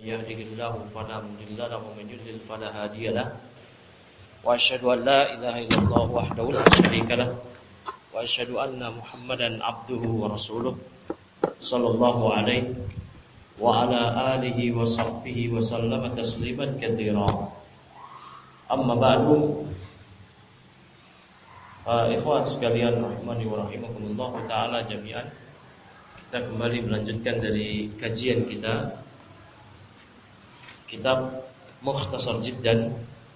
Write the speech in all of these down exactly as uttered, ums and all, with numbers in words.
yahdihillahu fala mudilla lahu wa man yudlil fala hadiya lahu wa asyhadu an la ilaha illallah wahdahu la syarika lahu wa asyhadu anna Muhammadan abduhu wa rasuluh sallallahu alaihi wa ala alihi wa sahbihi wa sallama tasliman katsira. Amma ba'du. Uh, ikhwan sekalian rahimani wa rahimakumullah taala jami'an. Kita kembali melanjutkan dari kajian kita kitab Mukhtasar Jiddan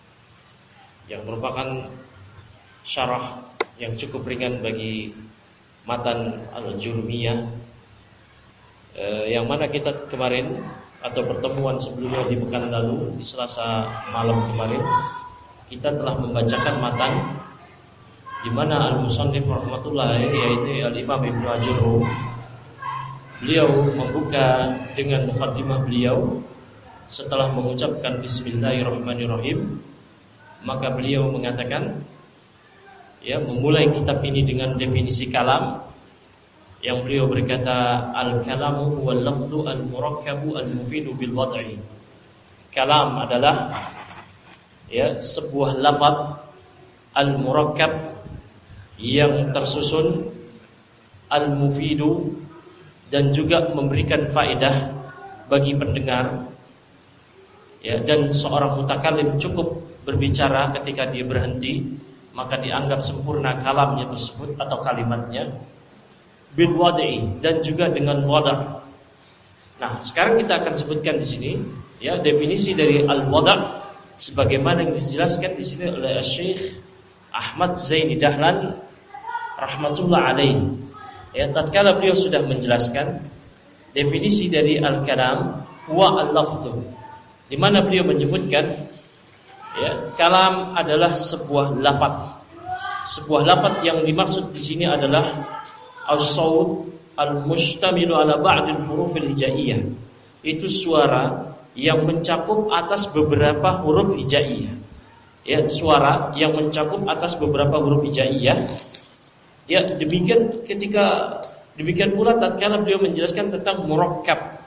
yang merupakan syarah yang cukup ringan bagi matan Al-Jurmiyah, eh, yang mana kita kemarin atau pertemuan sebelumnya di pekan lalu di Selasa malam kemarin kita telah membacakan matan di mana Al-Musannif rahmatullahi yaitu Al-Imam Ibnu Ajurrum, beliau membuka dengan muqaddimah beliau. Setelah mengucapkan Bismillahirrahmanirrahim, maka beliau mengatakan, ya, memulai kitab ini dengan definisi kalam, yang beliau berkata, al-kalamu huwal lafdhu al-murakkabu al-mufidu bil wad'i. Kalam adalah, ya, sebuah lafaz al-murakkab yang tersusun, al-mufidu, dan juga memberikan faedah bagi pendengar. Ya, dan seorang mutakallim cukup berbicara ketika dia berhenti, maka dianggap sempurna kalamnya tersebut atau kalimatnya. Bil wad'i, dan juga dengan wada'. Nah, sekarang kita akan sebutkan di sini, ya, definisi dari al-wada' sebagaimana yang dijelaskan di sini oleh Syekh Ahmad Zaini Dahlan rahmatullah alaihi. Ya, tatkala beliau sudah menjelaskan definisi dari al-kalam huwa al-lafdhu, di mana beliau menyebutkan, ya, kalam adalah sebuah lafaz. Sebuah lafaz yang dimaksud di sini adalah as-saut al-mustamilu ala ba'dil huruf al-hijaiyah. Itu suara yang mencakup atas beberapa huruf hijaiyah. Ya, suara yang mencakup atas beberapa huruf hijaiyah. Ya, demikian ketika demikian pula tatkala beliau menjelaskan tentang murakkab,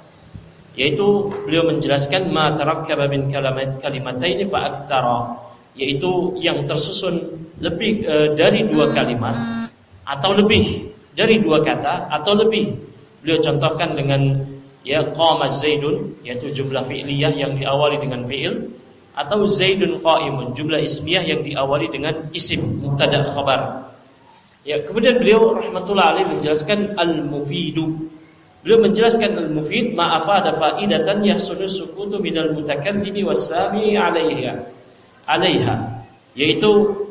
yaitu beliau menjelaskan ma tarakkaba min kalimat kalimataini fa aktsara, yaitu yang tersusun lebih e, dari dua kalimat atau lebih dari dua kata atau lebih. Beliau contohkan dengan, ya, qama zaidun, yaitu jumlah fi'liyah yang diawali dengan fi'il, atau zaidun qa'imun, jumlah ismiyah yang diawali dengan isim mubtada khabar. Ya, kemudian beliau rahmatullah alaihi menjelaskan al-mufidu. Beliau menjelaskan al-mufid ma'afada fa'idatan yahsunu sukutu minal mutakallimi was-sami 'alaiha 'alaiha, yaitu,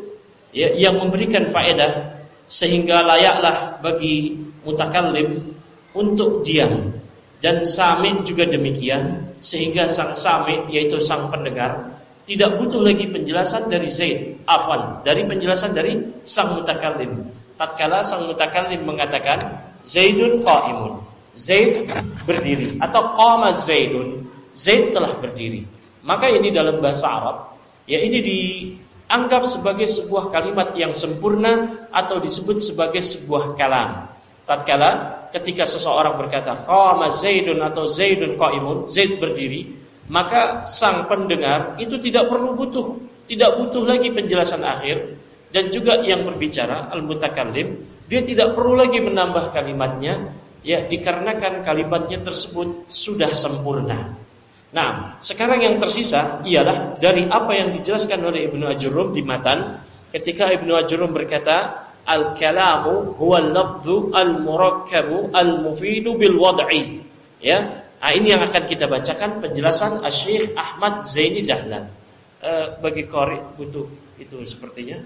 ya, yang memberikan faedah sehingga layaklah bagi mutakallim untuk diam, dan sami juga demikian, sehingga sang sami yaitu sang pendengar tidak butuh lagi penjelasan dari Zaid, afwan, dari penjelasan dari sang mutakallim. Tatkala sang mutakallim mengatakan Zaidun qa'imun, Zaid berdiri, atau qama Zaidun, Zaid telah berdiri, maka ini dalam bahasa Arab, ya, ini dianggap sebagai sebuah kalimat yang sempurna atau disebut sebagai sebuah kalam. Tatkala ketika seseorang berkata qama Zaidun atau Zaidun qa'imun, Zaid berdiri, maka sang pendengar itu tidak perlu butuh, tidak butuh lagi penjelasan akhir, dan juga yang berbicara al-mutakallim, dia tidak perlu lagi menambah kalimatnya, ya, dikarenakan kalimatnya tersebut sudah sempurna. Nah, sekarang yang tersisa ialah dari apa yang dijelaskan oleh Ibnu Ajurrum di matan, ketika Ibnu Ajurrum berkata al-kalamu huwa al-lafdhu al-murakkabu al-mufidu bil wad'i. Ya, nah, ini yang akan kita bacakan penjelasan Syekh Ahmad Zaini Dahlan. E, bagi qari butuh itu sepertinya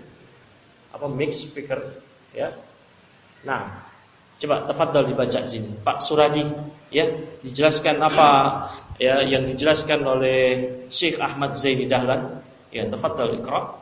apa mix speaker, ya. Nah, coba tafadhal dibaca sini Pak Suradi, ya, dijelaskan apa, ya, yang dijelaskan oleh Syekh Ahmad Zaini Dahlan. Ya, tafadhal iqra.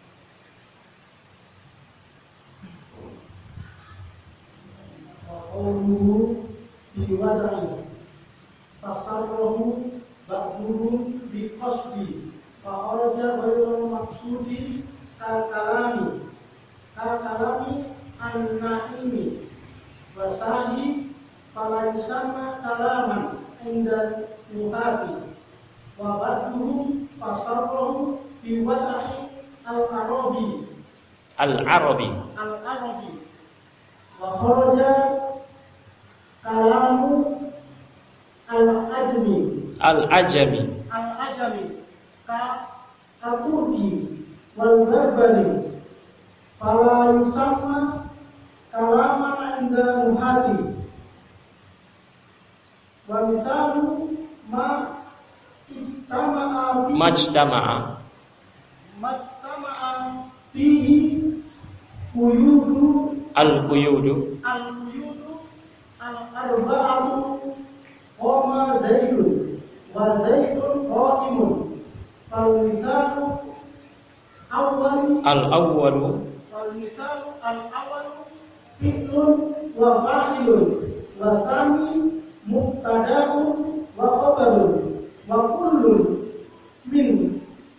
Qawluhu bi wad'i tasarruhu ba'duhu bi qasdi fa kharaja ghairul maqsudi ka kalami ka kalami an-na'imi wasahi fala yusamma kalaman inda nuhati wa ba'duhum fasarrahu bi wada'i al-arabi al-arabi al-arabi wa kharaja kalamu al-ajmi al-ajami al-ajami ka al-turki wal barbari fala yusamma kalaman inda nuhati wa misalu ma ijtama'a majtama'a majtama'a fihi quyudu al-quyudu al-quyudu al-arba'atu qama zaidun wa zaidun qa'imun fal misalu awwali al-awwalu fal misalu al-awwalu fi'lun wa fa'ilun wa sani mubtada'un wa khabarun wa kullun min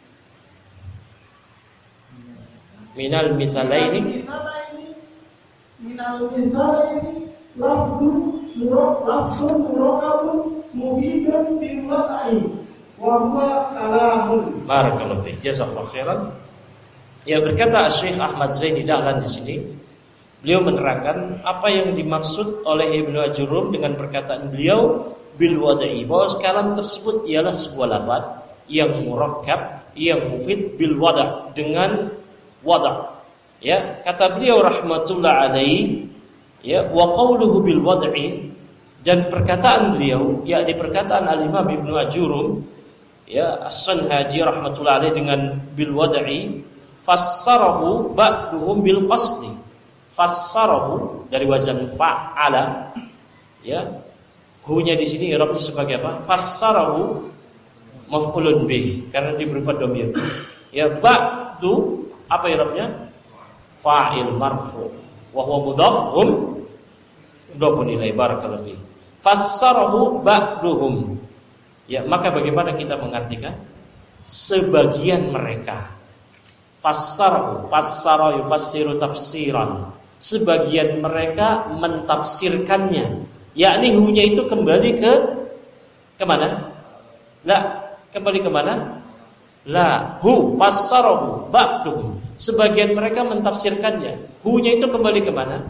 minal misalaini misalaini minal misalaini lafdun murok lafsun murokabun muhidun bil wata'i wa huwa kalamun. Barakallahu fiik, jazakallahu khairan. Ya, berkata Syekh Ahmad Zaini Dahlan di sini, beliau menerangkan apa yang dimaksud oleh Ibnu Ajurum dengan perkataan beliau bil wada'i, bahwa kalam tersebut ialah sebuah lafaz yang murakkab, yang mufid bil wada', dengan wada'. Ya, kata beliau rahmatullah alaihi, ya, wa qauluhu bil wad'i, dan perkataan beliau yakni perkataan al-Imam Ibnu Ajurum, ya, As-Sanhaji rahmatullah alaihi dengan bil wad'i, fassarahu ba'duhum bil qasdi. Fassarahu dari wazan fa'ala, ya. Hu-nya di sini i'rabnya sebagai apa? Fassarahu maf'ulun bih, karena dia berupa dhamir. Ya, ba'du apa i'rabnya? Fa'il marfu' wa huwa mudhaf hum mudhafun ilaihi. Barakallahu fiik. Fassarahu ba'duhum. Ya, maka bagaimana kita mengartikan? Sebagian mereka. Fassarahu, fassara yufassiru tafsiran. Sebagian mereka mentafsirkannya, yakni hu-nya itu kembali ke kemana? La, kembali kemana? La, hu, fassarahu ba'duhum. Sebagian mereka mentafsirkannya, hu-nya itu kembali kemana?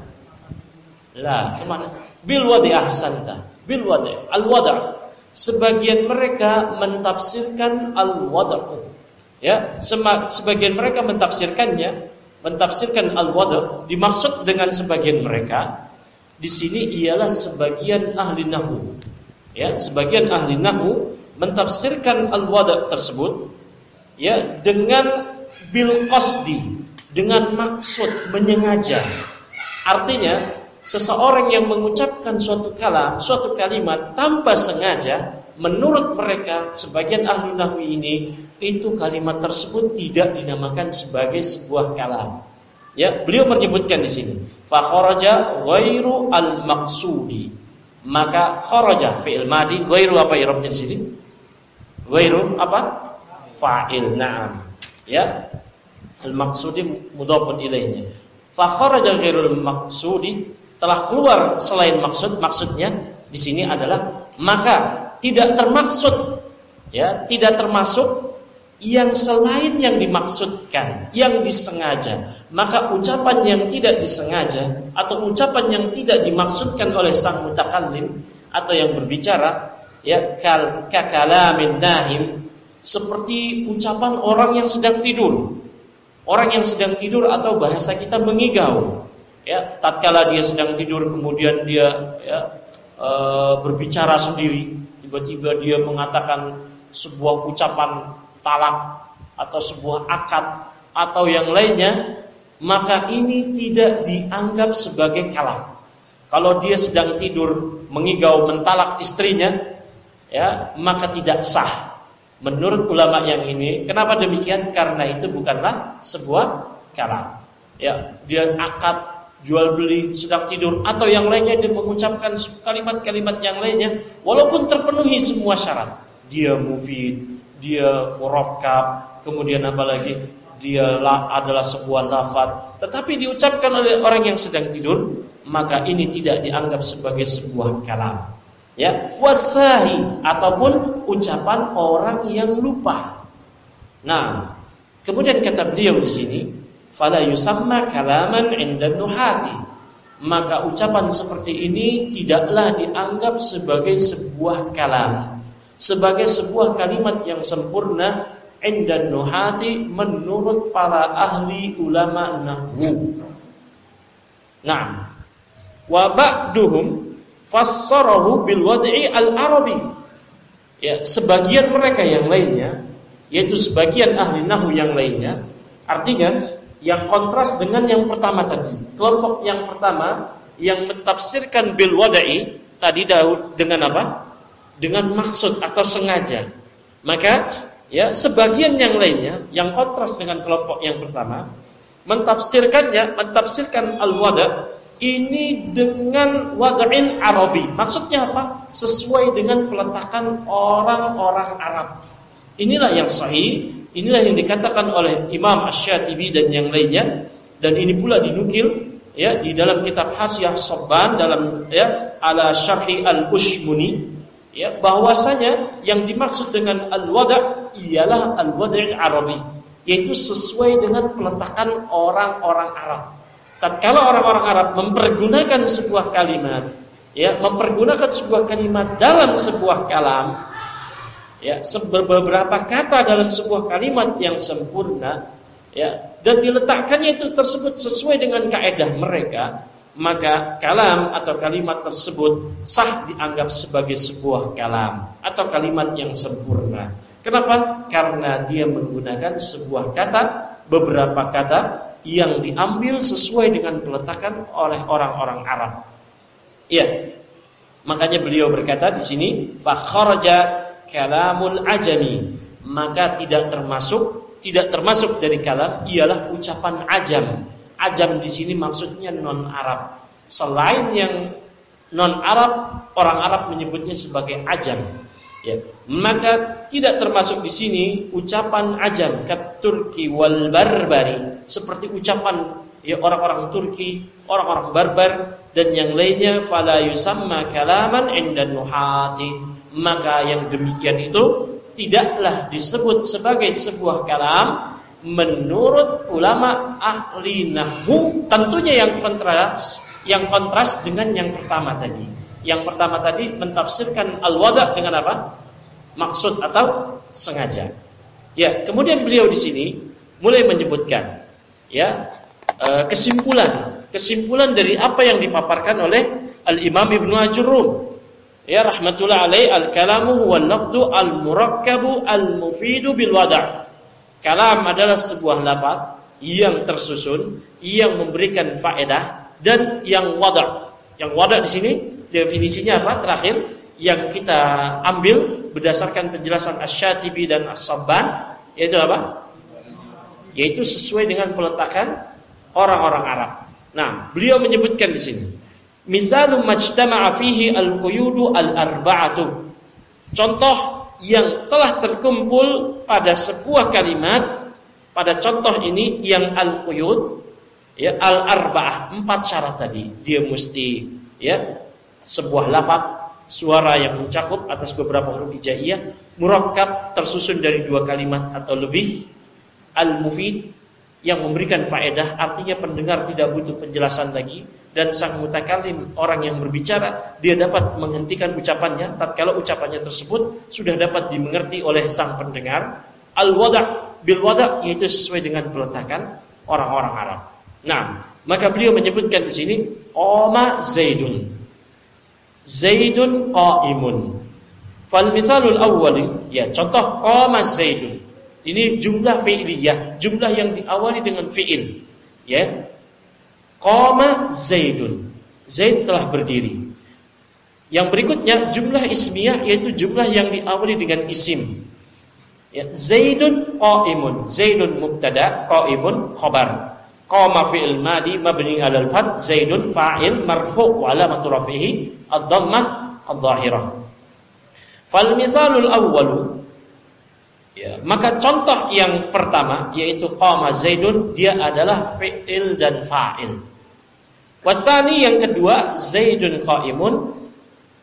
La, kemana? Bil wadi' ahsanta, bil wadi', al wada'. Sebagian mereka mentafsirkan al wada'. Ya, sebagian mereka mentafsirkannya, mentafsirkan al-wada'. Dimaksud dengan sebagian mereka di sini ialah sebagian ahli nahwu. Ya, sebagian ahli nahwu mentafsirkan al-wada' tersebut, ya, dengan bil qasdi, dengan maksud, menyengaja. Artinya seseorang yang mengucapkan suatu kalam, suatu kalimat tanpa sengaja, menurut mereka sebagian ahli nahwu ini, itu kalimat tersebut tidak dinamakan sebagai sebuah kalam. Ya, beliau menyebutkan di sini, fa kharaja ghairu al-maqsudi. Maka kharaja fi'il madi, ghairu apa i'rabnya di sini? Ghairu apa? Fa'il, na'am. Ya. Al-maqsudi mudhafun ilaihnya. Fa kharaja ghairu al-maqsudi, telah keluar selain maksud. Maksudnya di sini adalah maka tidak termaksud, ya, tidak termasuk yang selain yang dimaksudkan, yang disengaja. Maka ucapan yang tidak disengaja atau ucapan yang tidak dimaksudkan oleh sang mutakallim atau yang berbicara, ya, kal kakalamin nahim, seperti ucapan orang yang sedang tidur. Orang yang sedang tidur atau bahasa kita mengigau, ya, tatkala dia sedang tidur kemudian dia, ya, e, berbicara sendiri. Tiba-tiba dia mengatakan sebuah ucapan talak atau sebuah akad atau yang lainnya, maka ini tidak dianggap sebagai kalam. Kalau dia sedang tidur mengigau mentalak istrinya, ya, maka tidak sah. Menurut ulama yang ini, kenapa demikian? Karena itu bukanlah sebuah kalam. Ya, dia akad jual beli sedang tidur atau yang lainnya, dia mengucapkan kalimat-kalimat yang lainnya walaupun terpenuhi semua syarat. Dia mufid, dia murakkab, kemudian apa lagi? Dia adalah sebuah lafaz, tetapi diucapkan oleh orang yang sedang tidur, maka ini tidak dianggap sebagai sebuah kalam. Ya, wasahi ataupun ucapan orang yang lupa. Nah, kemudian kata beliau di sini, fala yusamma kalaman 'inda nuhati. Maka ucapan seperti ini tidaklah dianggap sebagai sebuah kalam, sebagai sebuah kalimat yang sempurna 'inda nuhati menurut para ahli ulama nahwu. Nah, wa ba'duhum fassarahu bil wad'i al-arabi. Ya, sebagian mereka yang lainnya, yaitu sebagian ahli nahwu yang lainnya, artinya yang kontras dengan yang pertama tadi. Kelompok yang pertama yang mentafsirkan bil wad'i tadi Daud dengan apa? Dengan maksud atau sengaja. Maka ya, sebagian yang lainnya yang kontras dengan kelompok yang pertama mentafsirkannya, mentafsirkan al-wada' ini dengan wad'in arabi. Maksudnya apa? Sesuai dengan peletakan orang-orang Arab. Inilah yang sahih, inilah yang dikatakan oleh Imam Asy-Syatibi dan yang lainnya, dan ini pula dinukil ya di dalam kitab Hasyiah Sabban dalam ya ala Syarhi Al-Ushmuni ya, bahwasanya yang dimaksud dengan al-wada' ialah al-wad'il arabi, yaitu sesuai dengan peletakan orang-orang Arab. Tatkala orang-orang Arab mempergunakan sebuah kalimat, ya, mempergunakan sebuah kalimat dalam sebuah kalam, ya, beberapa kata dalam sebuah kalimat yang sempurna, ya, dan diletakkannya itu tersebut sesuai dengan kaidah mereka, maka kalam atau kalimat tersebut sah dianggap sebagai sebuah kalam atau kalimat yang sempurna. Kenapa? Karena dia menggunakan sebuah kata, beberapa kata yang diambil sesuai dengan peletakan oleh orang-orang Arab. Iya. Makanya beliau berkata di sini, fa kharaja kalamul ajami, maka tidak termasuk tidak termasuk dari kalam ialah ucapan ajam. Ajam di sini maksudnya non Arab. Selain yang non Arab, orang Arab menyebutnya sebagai ajam. Ya, maka tidak termasuk di sini ucapan ajam kat Turki wal barbari, seperti ucapan ya orang-orang Turki, orang-orang barbar dan yang lainnya. Fala yusamma kalaman 'inda nuhati, maka yang demikian itu tidaklah disebut sebagai sebuah kalam menurut ulama ahli nahwu. Tentunya yang kontras, yang kontras dengan yang pertama tadi. Yang pertama tadi mentafsirkan al-wada' dengan apa? Maksud atau sengaja. Ya, kemudian beliau di sini mulai menyebutkan ya kesimpulan, kesimpulan dari apa yang dipaparkan oleh Al-Imam Ibnu Ajurrum. Ya, rahmatullah alaih, al-kalamu huwal lafdhu al-murakkabu al-mufidu bil wada'. Kalam adalah sebuah lafaz yang tersusun, yang memberikan faedah dan yang wada'. Yang wada' di sini definisinya apa? Terakhir yang kita ambil berdasarkan penjelasan Asy-Syatibi dan As-Sabban, yaitu apa? Yaitu sesuai dengan peletakan orang-orang Arab. Nah, beliau menyebutkan di sini, misalum majtama'a fihi al-quyudu al-arba'atu. Contoh yang telah terkumpul pada sebuah kalimat, pada contoh ini yang al-quyud ya al-arba'ah, empat syarat tadi. Dia mesti ya sebuah lafaz, suara yang mencakup atas beberapa huruf hijaiyah, murakkab tersusun dari dua kalimat atau lebih, al-mufid yang memberikan faedah, artinya pendengar tidak butuh penjelasan lagi, dan sang mutakallim, orang yang berbicara, dia dapat menghentikan ucapannya tatkala ucapannya tersebut sudah dapat dimengerti oleh sang pendengar. Al-wada' bil wada' yaitu sesuai dengan peletakan orang-orang Arab. Nah, maka beliau menyebutkan di sini qama Zaidun. Zaidun qa'imun. Fal misalul awwali, ya contoh qama Zaidun. Ini jumlah fi'liyah, jumlah yang diawali dengan fi'il. Ya. Qama Zaidun. Zaid telah berdiri. Yang berikutnya jumlah ismiyah, yaitu jumlah yang diawali dengan isim. Ya, Zaidun qa'imun. Zaidun mubtada, qa'imun khabar. Qama fi'il madi mabni 'alal fath, Zaidun fa'il marfu' wa alamatu raf'ihi ad-dhammah adh-dhahirah. Fal misalul awwalu, ya, maka contoh yang pertama yaitu qama Zaidun, dia adalah fi'il dan fa'il. Wasani yang kedua Zaidun qa'imun,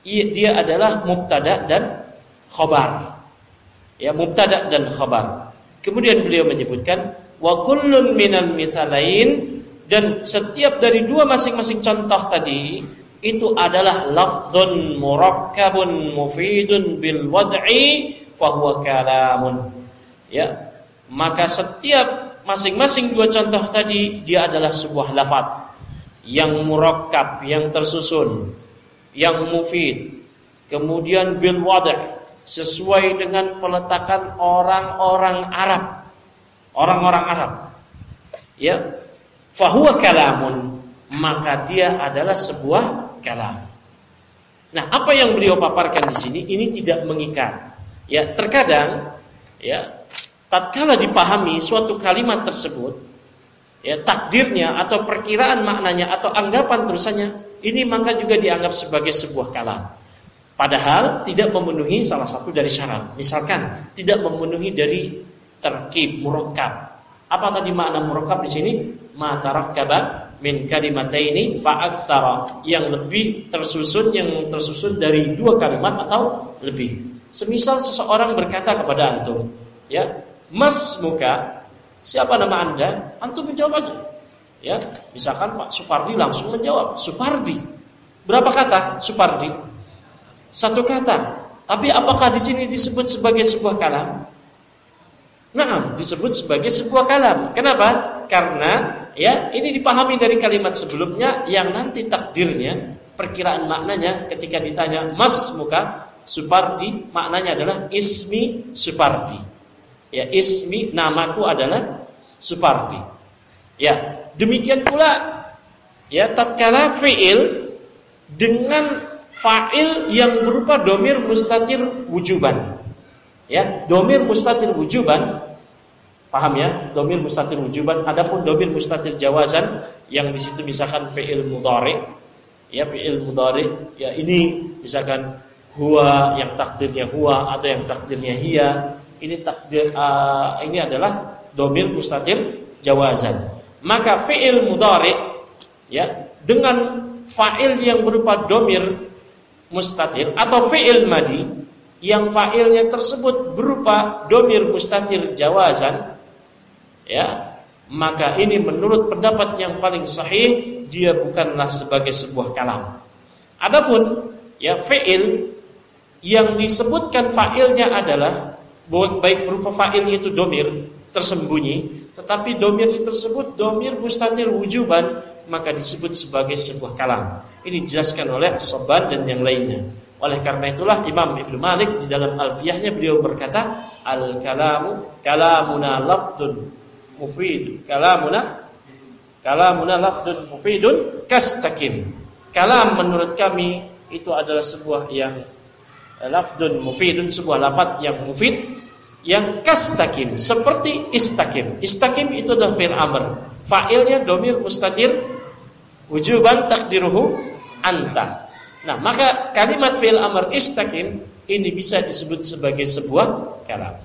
dia adalah mubtada dan khabar. Ya, mubtada dan khabar. Kemudian beliau menyebutkan wa kullun minal misalain, dan setiap dari dua masing-masing contoh tadi itu adalah lafdzun murakkabun mufidun bil wad'i fa huwa kalamun. Ya, maka setiap masing-masing dua contoh tadi dia adalah sebuah lafaz yang murakkab, yang tersusun, yang mufid. Kemudian bil wad'i, sesuai dengan peletakan orang-orang Arab. Orang-orang Arab. Ya, fahuwa kalamun, maka dia adalah sebuah kalam. Nah, apa yang beliau paparkan di sini ini tidak mengikat. Ya, terkadang ya, tatkala dipahami suatu kalimat tersebut, ya, takdirnya atau perkiraan maknanya atau anggapan terusannya, ini maka juga dianggap sebagai sebuah kalam. Padahal tidak memenuhi salah satu dari syarat. Misalkan tidak memenuhi dari terkib murakkab. Apa tadi makna murakkab di sini? Ma tarakkaba min kalimataini fa aktsara, yang lebih tersusun, yang tersusun dari dua kalimat atau lebih. Semisal seseorang berkata kepada antum, ya, Mas muka, siapa nama Anda? Antum menjawab aja. Ya, misalkan Pak Supardi langsung menjawab, Supardi. Berapa kata Supardi? Satu kata. Tapi apakah di sini disebut sebagai sebuah kalam? Nah, disebut sebagai sebuah kalam. Kenapa? Karena ya, ini dipahami dari kalimat sebelumnya yang nanti takdirnya, perkiraan maknanya ketika ditanya Mas muka Supardi, maknanya adalah ismi Supardi. Ya, ismi, namaku adalah Supardi. Ya, demikian pula ya, tatkala fi'il dengan fa'il yang berupa domir mustatir wujuban. Ya, domir mustatir wujuban, paham ya? Domir mustatir wujuban. Adapun domir mustatir jawazan, yang di situ misalkan fi'il mudhari, ya, fi'il mudhari, ya, ini misalkan huwa yang takdirnya huwa atau yang takdirnya hiya, ini takdir uh, ini adalah domir mustatir jawazan. Maka fi'il mudhari, ya, dengan fa'il yang berupa domir mustatir atau fi'il madi yang fa'ilnya tersebut berupa domir mustatir jawazan, ya, maka ini menurut pendapat yang paling sahih dia bukanlah sebagai sebuah kalam. Adapun ya, fi'il yang disebutkan fa'ilnya adalah baik berupa fa'ilnya itu domir tersembunyi, tetapi domir tersebut domir mustatir wujuban, maka disebut sebagai sebuah kalam. Ini dijelaskan oleh As-Sabban dan yang lainnya. Oleh karena itulah Imam Ibnu Malik di dalam Alfiyahnya beliau berkata, al-kalamu kalamuna lafdun mufid, kalamuna kalamuna lafdun mufidun kastakim. Kalam menurut kami itu adalah sebuah yang lafdun mufidun, sebuah lafaz yang mufid, yang kastakim, seperti istakim. Istakim itu adalah fi'il amr, fa'ilnya domir mustatir wujuban takdiruhu anta. Nah, maka kalimat fi'il amr istakim ini bisa disebut sebagai sebuah kalam.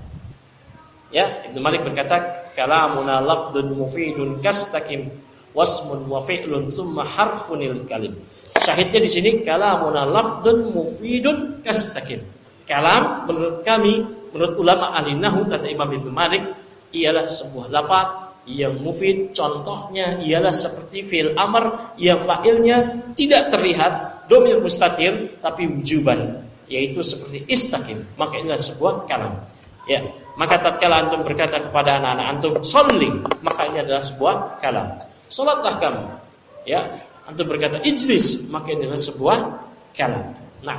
Ya, Ibnu Malik berkata, kalamuna lafdun mufidun kastakim wasmun wa fi'lun summa harfunil kalim. Syahidnya di sini kalamuna lafdun mufidun kastakim. Kalam menurut kami, menurut ulama ahli nahwu, kata Imam Ibnu Malik, ialah sebuah lafaz yang mufid. Contohnya ialah seperti fi'il amr yang fa'ilnya tidak terlihat domir mustatir tapi wujuban, yaitu seperti istaqim, maka inilah sebuah kalam. Ya, maka tatkala antum berkata kepada anak-anak antum sholli, maka ini adalah sebuah kalam. Salatlah kamu. Ya, antum berkata ijlis, maka ini adalah sebuah kalam. Nah,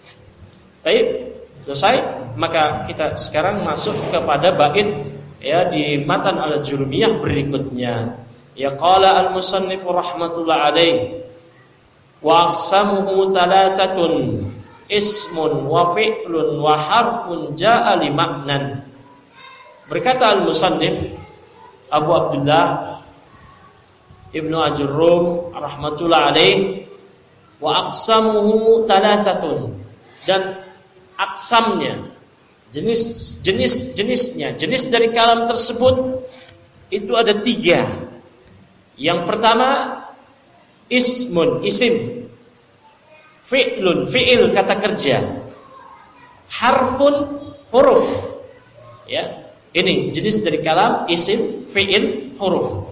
baik, selesai. Maka kita sekarang masuk kepada bait ya di matan al-Jurmiyah berikutnya. Ya, qala al-musannif rahmatullah alaih, wa aqsamuhu thalathatun ismun wa fi'lun wa harfun ja'a li ma'nan. Berkata al-musannif Abu Abdullah Ibnu Ajurrum rahmatullah alaih, wa aqsamuhu thalathatun, dan aksamnya, jenis jenis jenisnya, jenis dari kalam tersebut itu ada tiga. Yang pertama ismun, isim, fi'lun, fi'il kata kerja, harfun, huruf. Ya, ini jenis dari kalam, isim, fi'il, huruf.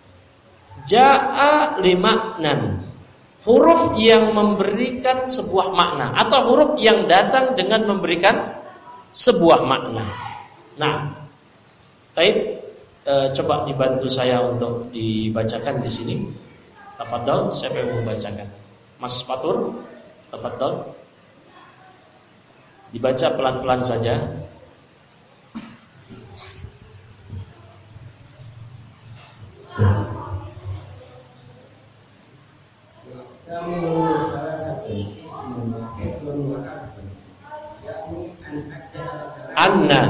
Ja'a limaknan, huruf yang memberikan sebuah makna, atau huruf yang datang dengan memberikan sebuah makna. Nah, taib, e, coba dibantu saya untuk dibacakan di sini. Tafadhol, siapa yang mau membacakan? Mas Fatur, tafadhol. Dibaca pelan-pelan saja. Anna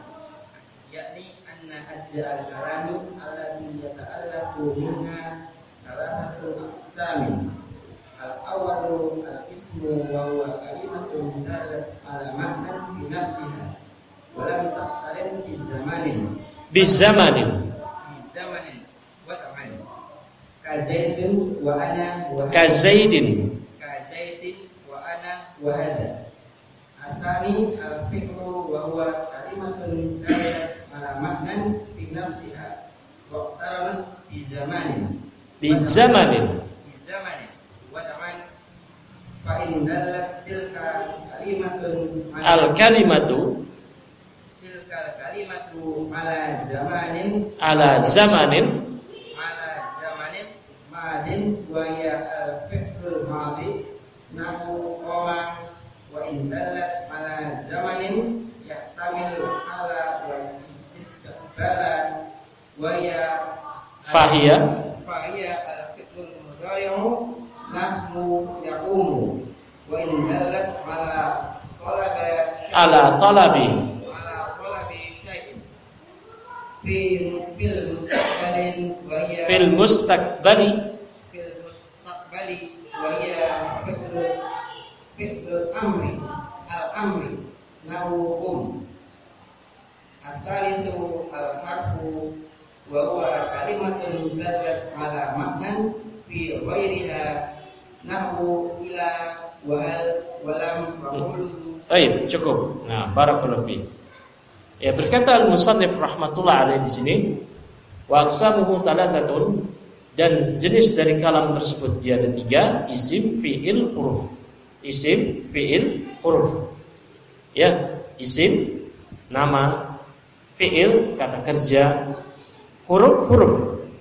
yakni anna ajza'al kalami allati yata'allaqu minha thalathatul aqsam. Al-awwalu al-ismu wa huwa kalimatun dalat ala ma'nan fi nafsiha wa lam taqtarin bi zamanin bi zamanin bi zamanin wa zaman ka zaidun wa ana wa ka zaidin ka zaidin wa ana wa hada. Asani al-fi'lu wa huwa kalimatun dalat ala ma'nan fi nafsiha wa qaranat bi zamanin bi zamanin bi zamanin wa zaman fa in dalat tilka kalimatun al-kalimatu tilka kalimatu ala zamanin ala zamanin ala zamanin madin wa ya al-fi'lul madi nahu qala wa in dalat ala zamanin yahtamilu ala wa istiqbala wa ya fahiya fahiya al-fi'lul mudhari'u nahnu yaqumu wa in dalat ala talaba ala talabi ala talabi syai'in fi fil mustaqbalin wa ya fil mustaqbali fil mustaqbali wa ya fi'lul fi'lul amri al-amri nawum at-talithu al-harfu wa huwa kalimatun dalat ala ma'nan fi ghairiha nahwu ila wa hal wa lam wa qulu. Baik, cukup. Nah, barakallahu fi. Ya, berkata al-musannif rahmatullah alaihi di sini, wa aqsamuhu thalathatun, dan jenis dari kalam tersebut dia ada tiga, isim, fi'il, huruf. Isim, fi'il, huruf. Ya, isim, nama, fi'il, kata kerja, huruf, huruf.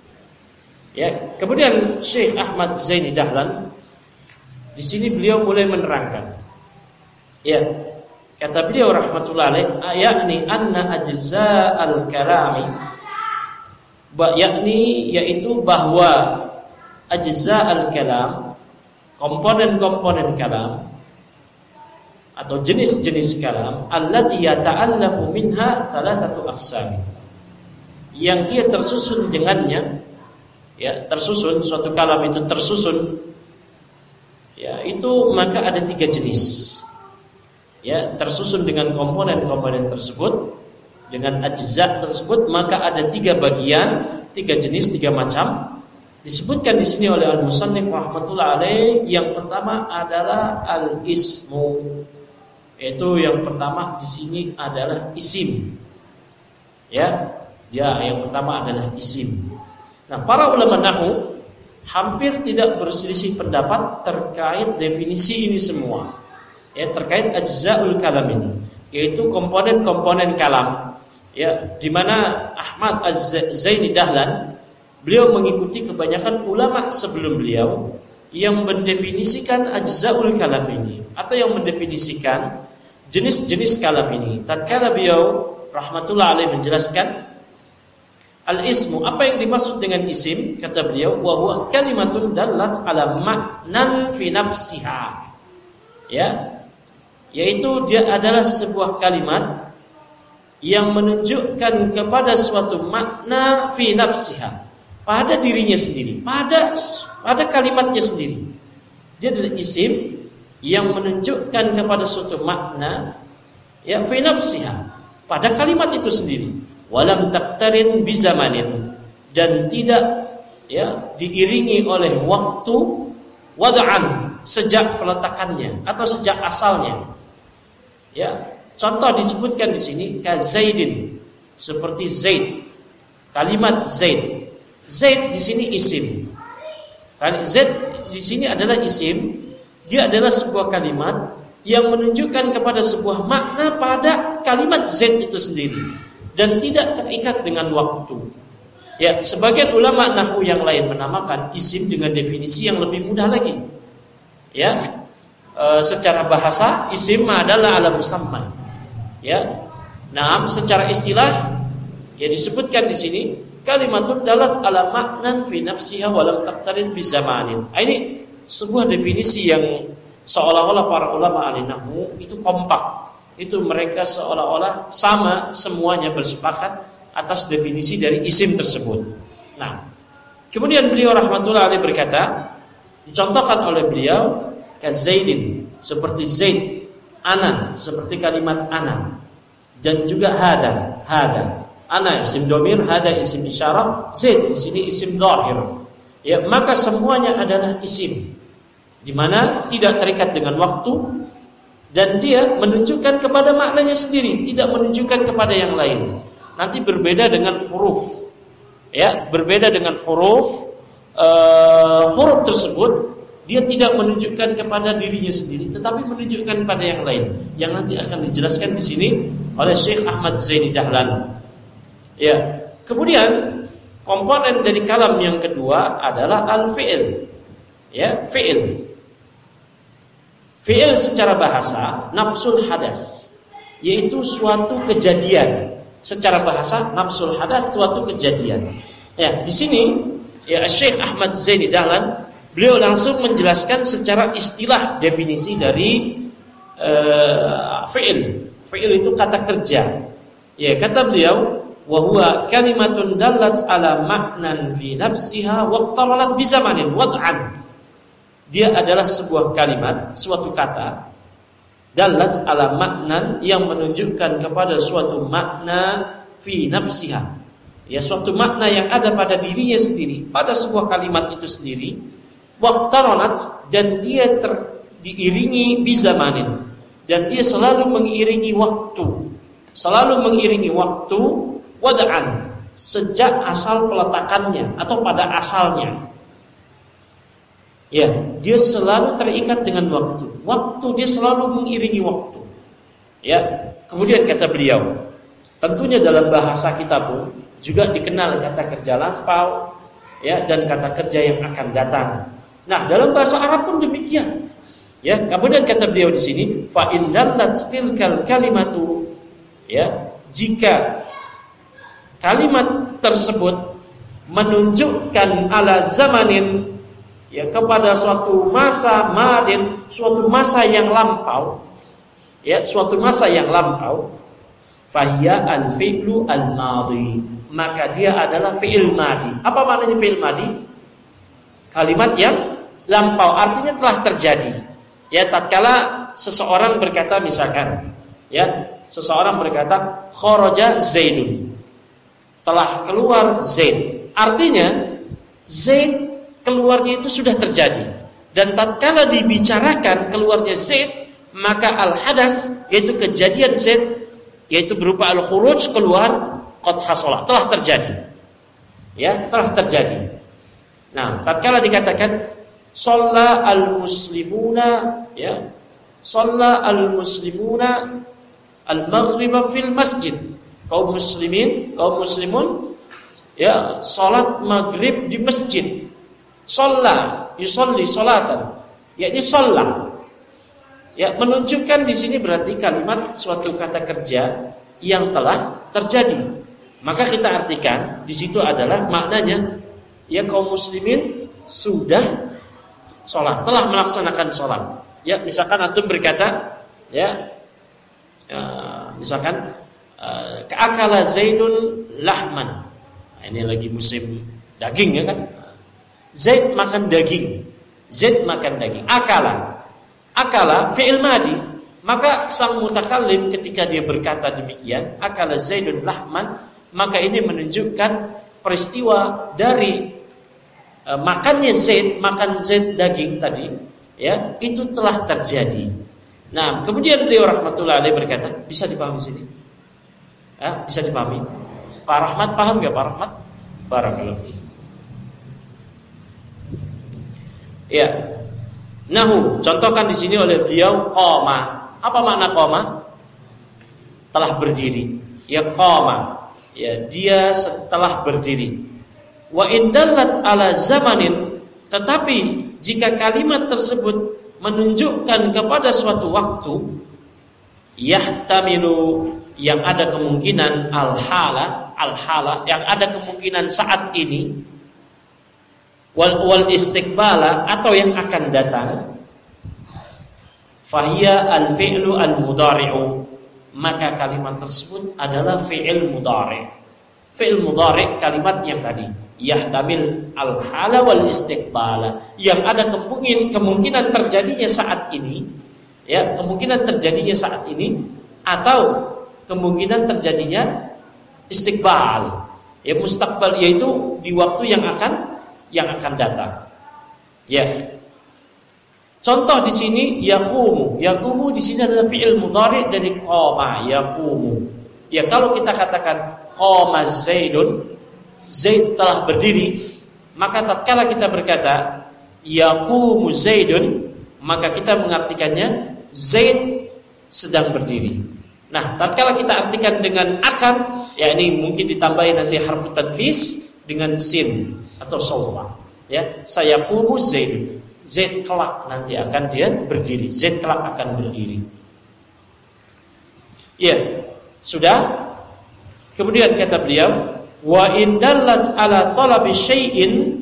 Ya, kemudian Syekh Ahmad Zaini Dahlan di sini beliau mulai menerangkan. Ya, kata beliau rahmatullah alaih, yakni anna ajza'al kalami, yakni yaitu bahwa ajza'al kalam, komponen-komponen kalam atau jenis-jenis kalam, allati yata'allafu minha salah satu aqsam, yang dia tersusun dengannya, ya, tersusun suatu kalam itu tersusun, ya, itu maka ada tiga jenis. Ya, tersusun dengan komponen-komponen tersebut, dengan ajza tersebut, maka ada tiga bagian, tiga jenis, tiga macam. Disebutkan di sini oleh al-musannif rahmatullah alaih. Yang pertama adalah al-ismu, yaitu yang pertama di sini adalah isim. Ya, ya, yang pertama adalah isim. Nah, para ulama nahwu hampir tidak berselisih pendapat terkait definisi ini semua. Ya, terkait ajza'ul kalam ini, yaitu komponen-komponen kalam. Ya, di mana Ahmad Az-Zaini Dahlan beliau mengikuti kebanyakan ulama sebelum beliau yang mendefinisikan ajza'ul kalam ini, atau yang mendefinisikan jenis-jenis kalam ini. Tatkala beliau rahmatullah alaih menjelaskan al-ismu, apa yang dimaksud dengan isim, kata beliau, wa huwa kalimatun dallat ala ma'nan fi nafsiha. Ya, yaitu dia adalah sebuah kalimat yang menunjukkan kepada suatu makna fi nafsiha, pada dirinya sendiri, pada pada kalimatnya sendiri. Dia adalah isim yang menunjukkan kepada suatu makna, ya, fi nafsiha, pada kalimat itu sendiri. Walam taqtarin bi zamanin, dan tidak, ya, diiringi oleh waktu, wad'an, sejak peletakannya atau sejak asalnya. Ya, contoh disebutkan di sini ka Zaidin, seperti Zaid. Kalimat Zaid. Zaid di sini isim. Zaid di sini adalah isim. Dia adalah sebuah kalimat yang menunjukkan kepada sebuah makna pada kalimat Zaid itu sendiri dan tidak terikat dengan waktu. Ya, sebagian ulama nahwu yang lain menamakan isim dengan definisi yang lebih mudah lagi. Ya, e, secara bahasa isim adalah ala musamman. Ya, nah, secara istilah ya disebutkan di sini kalimatun dalat ala maknan fi nafsiha wa lam taqtarin bi zamanin. Ini sebuah definisi yang seolah-olah para ulama ahli nahwu itu kompak. Itu mereka seolah-olah sama semuanya bersepakat atas definisi dari isim tersebut. Nah, kemudian beliau rahmatullah alaihi berkata, dicontohkan oleh beliau ka Zaidin, seperti Zaid, ana, seperti kalimat ana, dan juga hada, hada. Ana isim domir, hada isim isyarah, Zaid di sini isim dhahir. Ya, maka semuanya adalah isim, di mana tidak terikat dengan waktu dan dia menunjukkan kepada maknanya sendiri, tidak menunjukkan kepada yang lain. Nanti berbeda dengan huruf, ya, berbeda dengan huruf. Uh, huruf tersebut dia tidak menunjukkan kepada dirinya sendiri, tetapi menunjukkan pada yang lain, yang nanti akan dijelaskan di sini oleh Syekh Ahmad Zaini Dahlan. Ya, kemudian komponen dari kalam yang kedua adalah al-fi'il. Ya, fi'il. Fi'il secara bahasa nafsul hadas, yaitu suatu kejadian. Secara bahasa nafsul hadas suatu kejadian. Ya, di sini ya Syekh Ahmad Zaini Dahlan beliau langsung menjelaskan secara istilah definisi dari uh, fi'il. Fi'il itu kata kerja. Ya, kata beliau wa huwa kalimatun dallat ala ma'nan fi nafsiha wa iqtaralat bi zamanin wad'an. Dia adalah sebuah kalimat, suatu kata dallat ala maknan yang menunjukkan kepada suatu makna fi nafsiha. Ya, suatu makna yang ada pada dirinya sendiri, pada sebuah kalimat itu sendiri. Waqtaranat, dan dia ter, diiringi bizamanin, dan dia selalu mengiringi waktu. Selalu mengiringi waktu wad'an, sejak asal peletakannya atau pada asalnya. Ya, dia selalu terikat dengan waktu. Waktu dia selalu mengiringi waktu. Ya, kemudian kata beliau, tentunya dalam bahasa kita pun juga dikenal kata kerja lampau, ya, dan kata kerja yang akan datang. Nah, dalam bahasa Arab pun demikian. Ya, kemudian kata beliau di sini, fa in dallat tilkal kalimatu, ya, jika kalimat tersebut menunjukkan ala zamanin, ya, kepada suatu masa madin, suatu masa yang lampau, ya, suatu masa yang lampau, fahiya al-fi'lu al-madhi, maka dia adalah fi'il madhi. Apa maknanya fi'il madhi? Kalimat yang lampau, artinya telah terjadi. Ya, tatkala seseorang berkata, misalkan, ya, seseorang berkata kharaja Zaidun, telah keluar Zaid, artinya Zaid keluarnya itu sudah terjadi. Dan tatkala dibicarakan keluarnya Zaid, maka al-hadas, yaitu kejadian Zaid, yaitu berupa al-khuruj, keluar, qad hasalah, telah terjadi. Ya, telah terjadi. Nah, tatkala dikatakan shalla al-muslimuna, ya, shalla al-muslimuna al-maghriba fil masjid. Kaum muslimin, kaum muslimun, ya, salat maghrib di masjid. Shalla, yusolli salatan, yakni shalla. Ya, menunjukkan di sini berarti kalimat suatu kata kerja yang telah terjadi. Maka kita artikan di situ adalah maknanya, ya, kaum muslimin sudah sholat, telah melaksanakan sholat. Ya, misalkan antum berkata, ya, ya misalkan uh, ka'akala Zaidun lahman. Nah, ini lagi musim daging, ya kan? Zaid makan daging. Zaid makan daging. Akala. Akala fi'il madi. Maka sang mutakallim ketika dia berkata demikian, akala Zaidun lahman, maka ini menunjukkan peristiwa dari e, makannya Zaid, makan Zaid daging tadi, ya, itu telah terjadi. Nah, kemudian beliau rahmatullahi alaihi berkata, bisa dipahami sini? Ya, bisa dipahami? Pak Rahmat paham enggak Pak Rahmat? Barakallahu. Ya. Nahu, contohkan di sini oleh beliau qama. Apa makna qama? Telah berdiri. Ya qama. Ya, dia setelah berdiri. Wa in dallat ala zamanin, tetapi jika kalimat tersebut menunjukkan kepada suatu waktu, yahtamilu, yang ada kemungkinan al-hala, al-hala, yang ada kemungkinan saat ini, wal wal istiqbala, atau yang akan datang, fahiya al-fi'lu al-mudhari'u, maka kalimat tersebut adalah fi'il mudhari'. Fi'il mudhari' kalimat yang tadi, yahtamil al-hala wal istiqbala, yang ada kemungkinan kemungkinan terjadinya saat ini, ya, kemungkinan terjadinya saat ini, atau kemungkinan terjadinya istiqbal, ya, mustaqbal, yaitu di waktu yang akan yang akan datang. Ya. Contoh di sini yaqumu. Yaqumu di sini adalah fi'il mudhari' dari qama, yaqumu. Ya, kalau kita katakan qama Zaidun, Zaid telah berdiri, maka tatkala kita berkata yaqumu Zaidun, maka kita mengartikannya Zaid sedang berdiri. Nah, tatkala kita artikan dengan akan, ya ini mungkin ditambahin nanti harfu tanfis dengan sin atau sawfa. Ya, saya qumu Zaid. Zaid kelak nanti akan dia berdiri. Zaid kelak akan berdiri. Ya, sudah. Kemudian kata beliau, wa in dallat ala talabi syai'in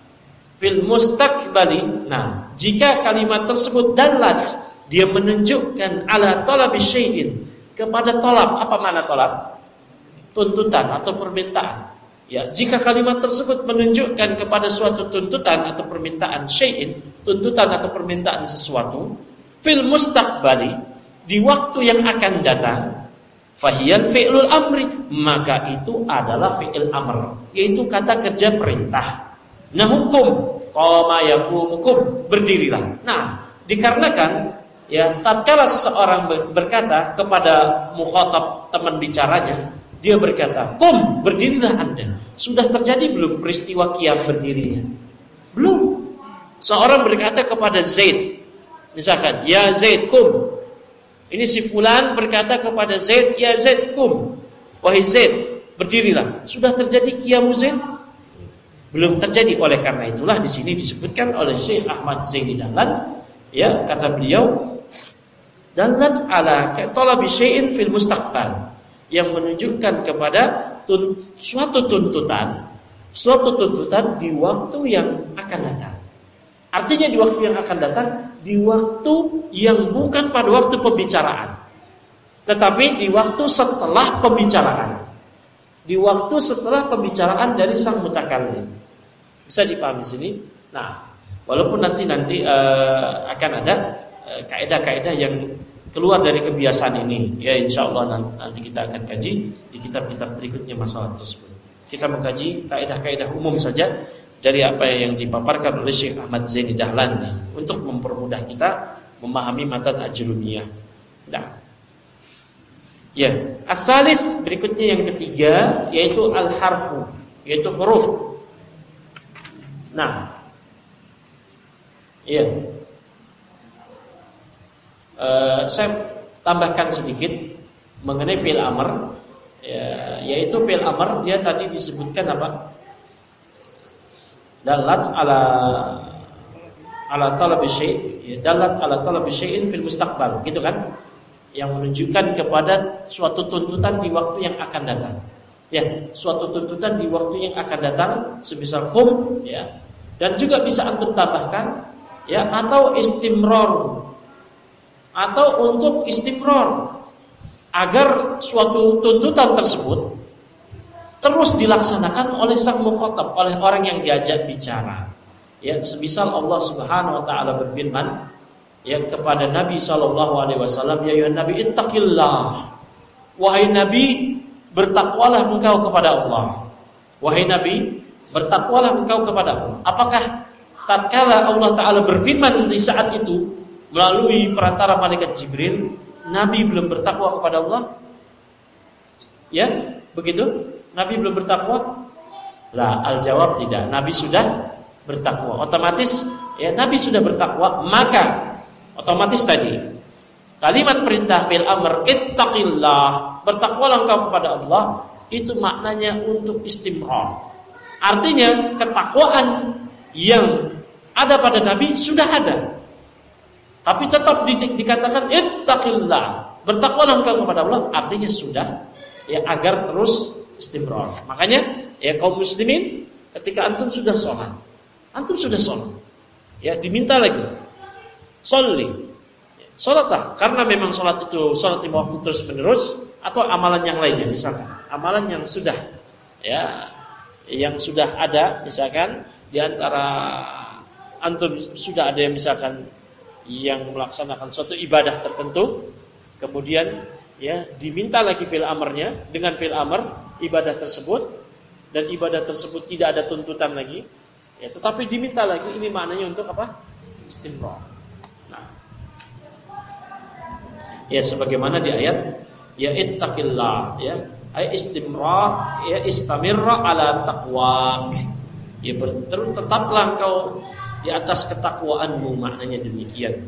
fil mustaqbali. Nah, jika kalimat tersebut dallat, dia menunjukkan ala talabi syai'in, kepada talab. Apa makna talab? Tuntutan atau permintaan. Ya, jika kalimat tersebut menunjukkan kepada suatu tuntutan atau permintaan syai'in, tuntutan atau permintaan sesuatu, fil mustaqbali, di waktu yang akan datang, fahiyal fi'lul amri, maka itu adalah fi'il amr, yaitu kata kerja perintah. Nah, hukum qama yaqumukum, berdirilah. Nah, dikarenakan ya, tatkala seseorang berkata kepada mukhatab, teman bicaranya, dia berkata, "Kum, berdirilah Anda." Sudah terjadi belum peristiwa qiyam berdirinya? Belum. Seorang berkata kepada Zaid, misalkan, "Ya Zaid, kum." Ini si fulan berkata kepada Zaid, "Ya Zaid, kum." Wahai Zaid, berdirilah. Sudah terjadi qiyamu Zaid? Belum terjadi. Oleh karena itulah di sini disebutkan oleh Syekh Ahmad Zaini Dahlan, ya, kata beliau, dalat ala talabi syai'in fil mustaqbal, yang menunjukkan kepada tun, suatu tuntutan, suatu tuntutan di waktu yang akan datang. Artinya di waktu yang akan datang, di waktu yang bukan pada waktu pembicaraan, tetapi di waktu setelah pembicaraan, di waktu setelah pembicaraan dari sang mutakallim. Bisa dipahami sini. Nah, walaupun nanti nanti uh, akan ada uh, kaidah-kaidah yang keluar dari kebiasaan ini, ya, insya Allah nanti kita akan kaji di kitab-kitab berikutnya masalah tersebut. Kita mengkaji kaidah-kaidah umum saja dari apa yang dipaparkan oleh Syekh Ahmad Zaini Dahlan untuk mempermudah kita memahami matan Ajrumiyah. Nah, ya, asalis berikutnya yang ketiga yaitu al-harfu, yaitu huruf. Nah, ya. Uh, saya tambahkan sedikit mengenai fi'il amr, ya, yaitu fi'il amr dia tadi disebutkan apa? Dalat ala ala talab syai', ya, dalat ala talab syai'in fil mustaqbal, gitu kan? Yang menunjukkan kepada suatu tuntutan di waktu yang akan datang. Ya, suatu tuntutan di waktu yang akan datang, semisal hum, ya. Dan juga bisa antum tambahkan, ya, atau istimrar, atau untuk istimrar, agar suatu tuntutan tersebut terus dilaksanakan oleh sang mukhatab, oleh orang yang diajak bicara. Ya, semisal Allah Subhanahu wa taala berfirman, ya, kepada Nabi sallallahu alaihi wasallam, "Ya ayuhan nabi ittaqillah." Wahai Nabi, bertakwalah engkau kepada Allah. Wahai Nabi, bertakwalah engkau kepada Allah. Apakah tatkala Allah Ta'ala berfirman di saat itu melalui perantara malaikat Jibril, Nabi belum bertakwa kepada Allah? Ya, begitu? Nabi belum bertakwa? Lah, al-jawab tidak. Nabi sudah bertakwa. Otomatis ya Nabi sudah bertakwa, maka otomatis tadi kalimat perintah fil amr ittaqillah, bertakwalah engkau kepada Allah, itu maknanya untuk istimrar. Artinya ketakwaan yang ada pada Nabi sudah ada, tapi tetap di, dikatakan ittaqillah, bertakwalah engkau kepada Allah, artinya sudah ya agar terus istimrar. Makanya ya kaum muslimin, ketika antum sudah sholat, antum sudah sholat, ya diminta lagi sholli, sholatlah, karena memang sholat itu sholat lima waktu terus menerus, atau amalan yang lainnya, misalkan amalan yang sudah ya yang sudah ada, misalkan di antara antum sudah ada yang misalkan yang melaksanakan suatu ibadah tertentu, kemudian ya diminta lagi fil amarnya dengan fil amar ibadah tersebut, dan ibadah tersebut tidak ada tuntutan lagi, ya tetapi diminta lagi, ini maknanya untuk apa? Istimrar. Nah, ya sebagaimana di ayat ya ittaqillah, ya ay istimrar, ya istamirra ala taqwak, ya tetaplah engkau di atas ketakwaanmu, maknanya demikian.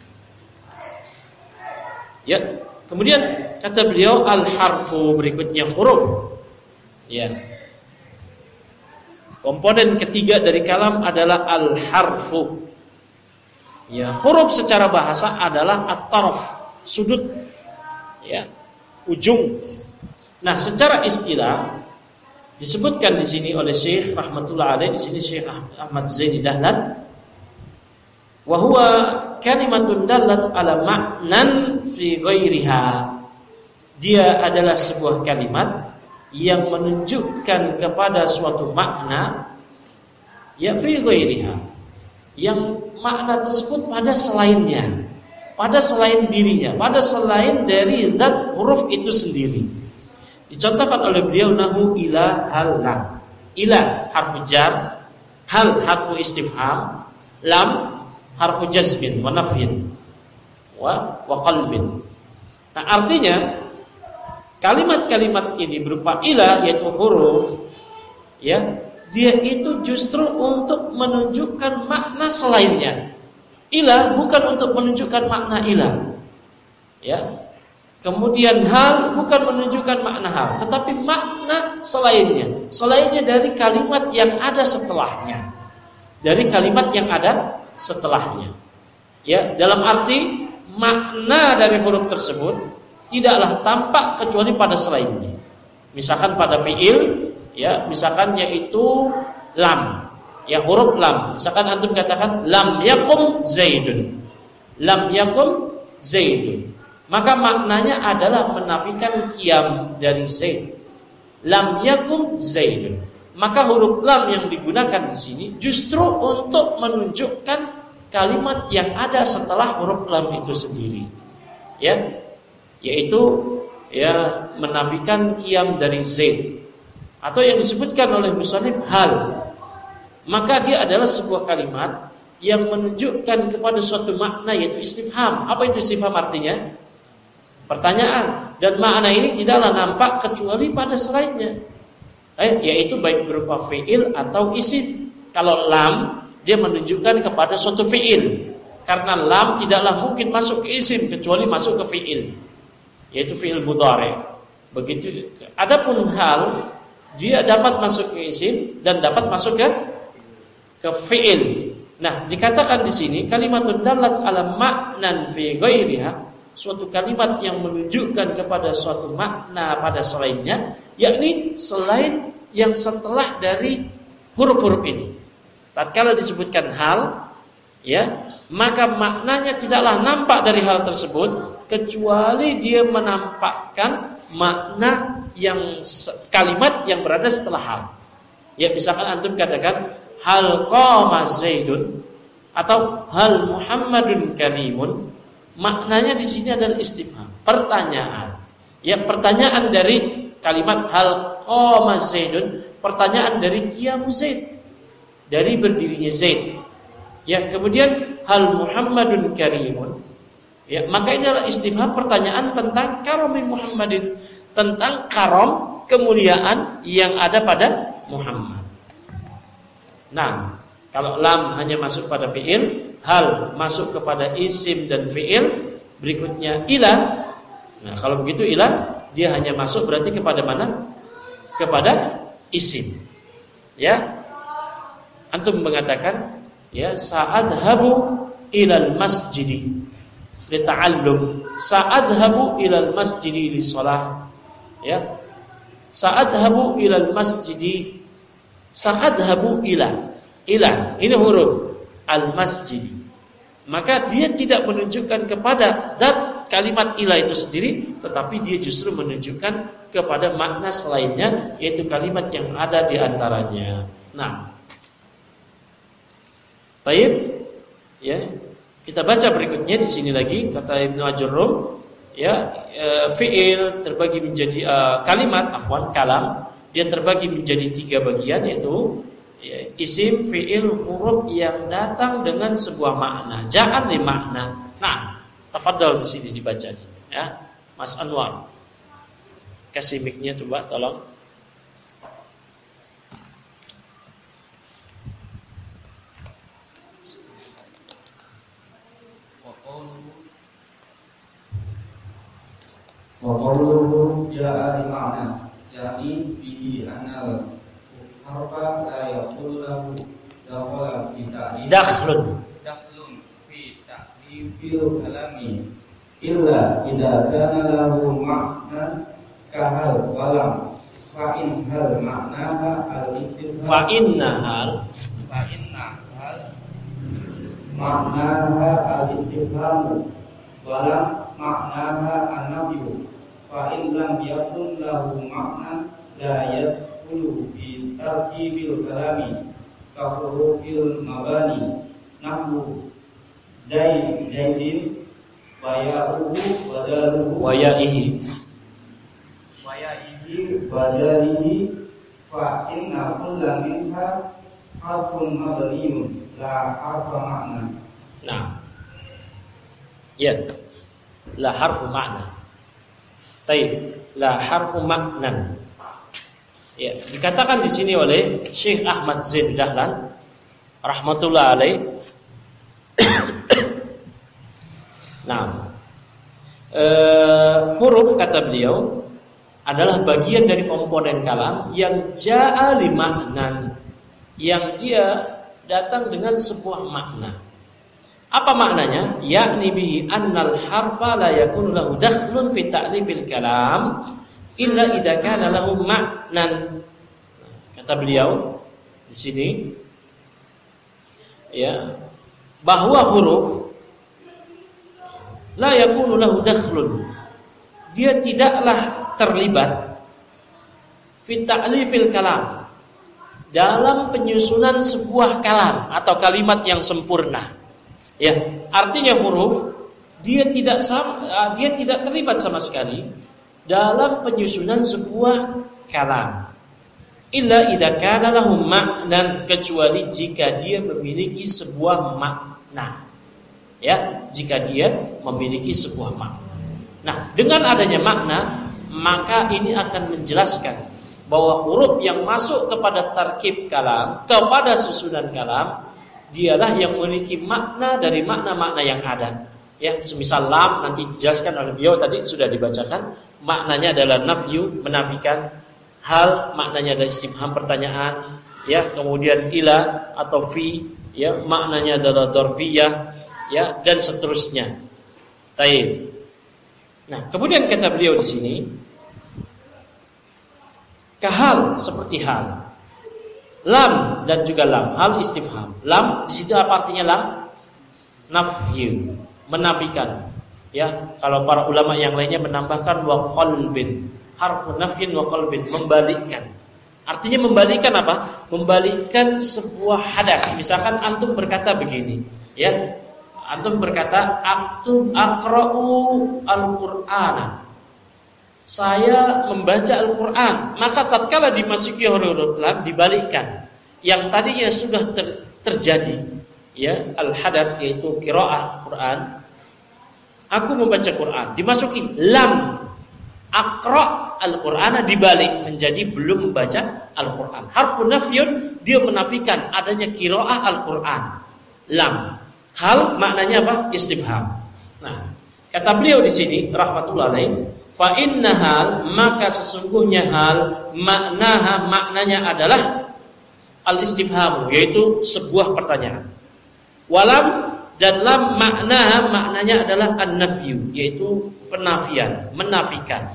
Ya, kemudian kata beliau al-harfu, berikutnya huruf. Ya. Komponen ketiga dari kalam adalah al-harfu. Ya, huruf secara bahasa adalah at-taraf, sudut. Ya, ujung. Nah, secara istilah disebutkan di sini oleh Syekh rahmatullah alaih, di sini Syekh Ahmad Zaini Dahlan, wa huwa kalimatun dallat ala ma'nan fi ghairiha. Dia adalah sebuah kalimat yang menunjukkan kepada suatu makna ya fi ghairiha, yang makna tersebut pada selainnya, pada selain dirinya, pada selain dari zat huruf itu sendiri. Dicontohkan oleh beliau nahu ila hal lam. Ila harfu jar, hal harfu istifham, lam harfu jazmin wa nafyin wa wa qalbin. Nah, artinya kalimat-kalimat ini berupa ila, yaitu huruf, ya, dia itu justru untuk menunjukkan makna selainnya. Ila bukan untuk menunjukkan makna ila, ya. Kemudian hal bukan menunjukkan makna hal, tetapi makna selainnya, selainnya dari kalimat yang ada setelahnya, dari kalimat yang ada setelahnya. Ya, dalam arti makna dari huruf tersebut tidaklah tampak kecuali pada selainnya. Misalkan pada fiil, ya, misalkan yaitu lam, ya huruf lam. Misalkan antum katakan lam yakum zaidun, lam yakum zaidun, maka maknanya adalah menafikan qiyam dari zaid. Lam yakum zaidun. Maka huruf lam yang digunakan di sini justru untuk menunjukkan kalimat yang ada setelah huruf lam itu sendiri. Ya, yaitu ya menafikan qiyam dari zaid, atau yang disebutkan oleh musannif hal. Maka dia adalah sebuah kalimat yang menunjukkan kepada suatu makna, yaitu istifham. Apa itu istifham artinya? Pertanyaan. Dan makna ini tidaklah nampak kecuali pada selainnya, eh, yaitu baik berupa fi'il atau isim. Kalau lam, dia menunjukkan kepada suatu fi'il, karena lam tidaklah mungkin masuk ke isim kecuali masuk ke fi'il, yaitu fi'il mudhari. Begitu. Adapun hal, dia dapat masuk ke isim dan dapat masuk ke ke fi'il. Nah, dikatakan di sini kalimatun dallat ala ma'nan fi ghairiha, suatu kalimat yang menunjukkan kepada suatu makna pada selainnya, yakni selain yang setelah dari huruf-huruf ini. Tatkala disebutkan hal, ya, maka maknanya tidaklah nampak dari hal tersebut kecuali dia menampakkan makna yang kalimat yang berada setelah hal. Ya, misalkan antum katakan hal qama zaidun atau hal muhammadun karimun, maknanya di sini adalah istifham, pertanyaan. Ya, pertanyaan dari kalimat hal qama zaidun, pertanyaan dari qiyamu zaid, dari berdirinya zaid. Ya, kemudian hal Muhammadun karimun. Ya, maka ini adalah istifham pertanyaan tentang karomi Muhammadin, tentang karom kemuliaan yang ada pada Muhammad. Nah, kalau lam hanya masuk pada fiil, hal masuk kepada isim dan fiil, berikutnya ila. Nah, kalau begitu ila dia hanya masuk berarti kepada mana? Kepada isim. Ya. Antum mengatakan ya sa'adhabu ilal masjidi lita'allum, sa'adhabu ilal masjidi li shalah. Ya. Sa'adhabu ilal masjidi, sa'adhabu ila. Ila ini huruf al-masjidi. Maka dia tidak menunjukkan kepada zat kalimat ila itu sendiri, tetapi dia justru menunjukkan kepada makna selainnya, yaitu kalimat yang ada di antaranya. Nah, baik, ya, kita baca berikutnya di sini lagi kata Ibnu Ajurrum, ya, e, fiil terbagi menjadi e, kalimat, afwan, kalam, dia terbagi menjadi tiga bagian, yaitu ya, isim, fiil, huruf yang datang dengan sebuah makna, ja'an li makna. Nah, tafadhal di sini dibaca, ya, Mas Anwar. Kasih mic-nya coba, tolong. Wa qawluhu ja'a li ma'na, yakni bihi anal harfa la yaqulu lahu dakhala fi ta'rif Dakhlun dakhlun fi ta'rifil kalami illa idza kana lahu ma'na kahal walam fa in hal ma'naha al-istifham fa inna hal fa inna hal ma'naha al-istifham walam ma'naha an-nafyu fa in lam yakun lahu ma'na la yadkhulu fi tarkibil kalami ka hurufil mabani nahwu zaid zaidin wa ya'uhu wa daluhu wa ya'ihi wa ya'ihi wa dalihi fa inna kullam minha harfun mabniun la harfa ma'na. Nah, ya, la harfu ma'na. Taib, la harfu ma'nan. Ya, dikatakan di sini oleh Syekh Ahmad Zain Dahlan rahmatullah alaih. Nah, e, huruf kata beliau adalah bagian dari komponen kalam yang ja'a li ma'nan, yang dia datang dengan sebuah makna. Apa maknanya? Yakni bihi annal harfa la yakunu lahu dakhlun fi ta'lifil kalam illa idza kana lahu ma'nan. Kata beliau di sini, ya, bahwa huruf la yakunu lahu dakhlun, dia tidaklah terlibat fi ta'lifil kalam, dalam penyusunan sebuah kalam atau kalimat yang sempurna. Ya, artinya huruf dia tidak sama, dia tidak terlibat sama sekali dalam penyusunan sebuah kalam. Illa idza kana lahu ma'nan, kecuali jika dia memiliki sebuah makna. Ya, jika dia memiliki sebuah makna. Nah, dengan adanya makna, maka ini akan menjelaskan bahwa huruf yang masuk kepada tarkib kalam, kepada susunan kalam, dialah yang memiliki makna dari makna-makna yang ada. Ya, semisal lam nanti dijelaskan oleh beliau tadi sudah dibacakan, maknanya adalah nafyu, menafikan. Hal maknanya adalah istifham, pertanyaan. Ya, kemudian ila atau fi, ya, maknanya adalah dzarfiyah, ya, dan seterusnya. Taib. Nah, kemudian kata beliau di sini, kahal seperti hal. Lam dan juga lam, hal istifham. Lam di situ apa artinya lam? Nafyu, menafikan. Ya, kalau para ulama yang lainnya menambahkan wa qalbin, harfu nafyin wa qalbin, membalikkan. Artinya membalikkan apa? Membalikkan sebuah hadas. Misalkan antum berkata begini, ya. Antum berkata aktub aqra'u al-Qur'ana. Saya membaca Al-Qur'an. Maka tatkala dimasuki huruf lam dibalikkan. Yang tadinya sudah ter, terjadi, ya al-hadas yaitu qiraah Quran. Aku membaca Quran, dimasuki lam aqra al-Qur'ana dibalik menjadi belum membaca Al-Qur'an. Harfu nafyun, dia menafikan adanya qiraah Al-Qur'an. Lam. Hal maknanya apa? Istifham. Nah, kata beliau di sini rahmatullahi alaih, fa inna hal, maka sesungguhnya hal maknaha maknanya adalah al-istifham, yaitu sebuah pertanyaan. Walam dan lam maknaha maknanya adalah an-nafyu, yaitu penafian, menafikan.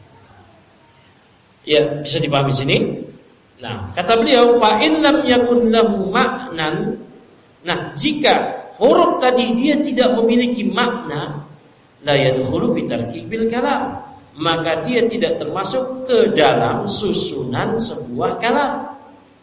Ya, bisa dipahami sini. Nah, kata beliau fa in lam yakun lahu ma'nan. Nah, jika huruf tadi dia tidak memiliki makna, la yadkhulu fi tarkibil kalam, maka dia tidak termasuk ke dalam susunan sebuah kalam.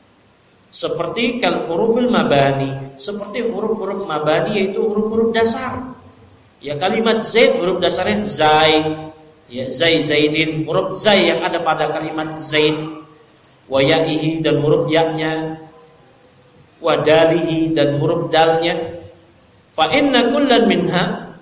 Seperti kal hurufil mabani, seperti huruf-huruf mabani yaitu huruf-huruf dasar. Ya, kalimat zaid huruf dasarnya zai, ya zai zaidin, huruf zai yang ada pada kalimat zaid, wa ya'ihi dan huruf ya-nya, wa dalihi dan huruf dalnya. Fa inna kullan minha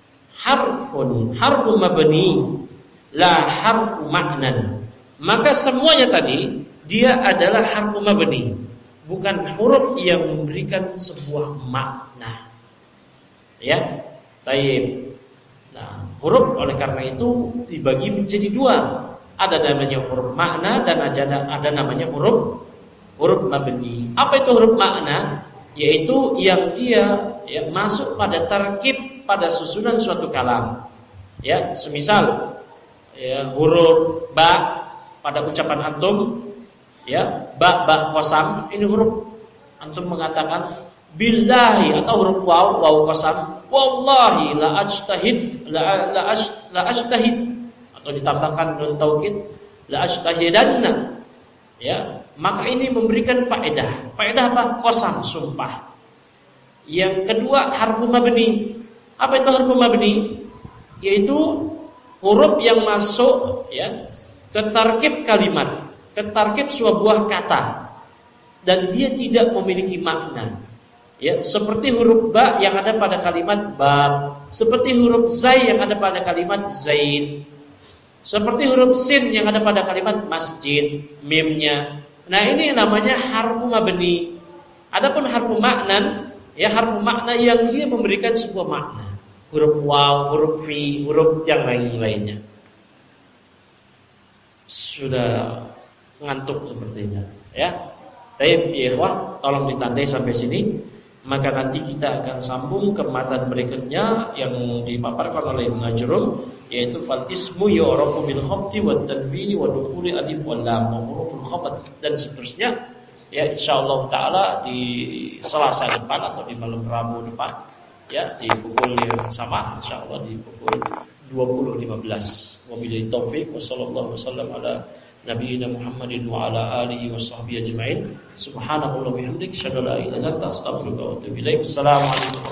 harfun harfu mabni la harfu ma'nan. Maka semuanya tadi dia adalah harfu mabni, bukan huruf yang memberikan sebuah makna. Ya, taib. Nah, huruf oleh karena itu dibagi menjadi dua. Ada namanya huruf makna dan ada ada namanya huruf huruf mabni. Apa itu huruf makna? Yaitu yang dia ya, masuk pada tarkib pada susunan suatu kalam. Ya, semisal ya, huruf ba pada ucapan antum, ya, ba ba qasam, ini huruf antum mengatakan billahi, atau huruf waw waw qasam, wallahi la ajtahid la la, ash, la ajtahid, atau ditambahkan nun taukid la ajtahidanna. Ya, maka ini memberikan faedah. Faedah apa? Qasam, sumpah. Yang kedua harfu mabni. Apa itu harfu mabni? Yaitu huruf yang masuk ya ke tarkib kalimat, ke tarkib sebuah kata, dan dia tidak memiliki makna. Ya, seperti huruf ba yang ada pada kalimat bab, seperti huruf zai yang ada pada kalimat zaid, seperti huruf sin yang ada pada kalimat masjid, mimnya. Nah, ini namanya harfu mabni. Adapun harfu maknan, ya harfu makna yang dia memberikan sebuah makna. Huruf waw, huruf fi, huruf yang lain-lainnya. Sudah ngantuk sepertinya, ya. Baik, ya, wah, tolong ditandai sampai sini. Maka nanti kita akan sambung ke matan berikutnya yang dipaparkan oleh Ibnu Ajrum, yaitu fal ismu yu'rafu bil khabti wat tanwini wa dukhuli alif wal lam wa huruful khabat, dan seterusnya. Ya, insyaallah taala di Selasa depan atau di malam Rabu depan, ya, di pukul yang sama insyaallah di pukul dua puluh lima belas. Wabillahi taufik wa sallallahu wasallam ala nabiyina Muhammadin wa ala alihi washabbihi ajmain. Subhanallah wa bihamdihi, asyhadu an la ilaha illa anta, astaghfiruka wa atubu ilaik. Assalamualaikum.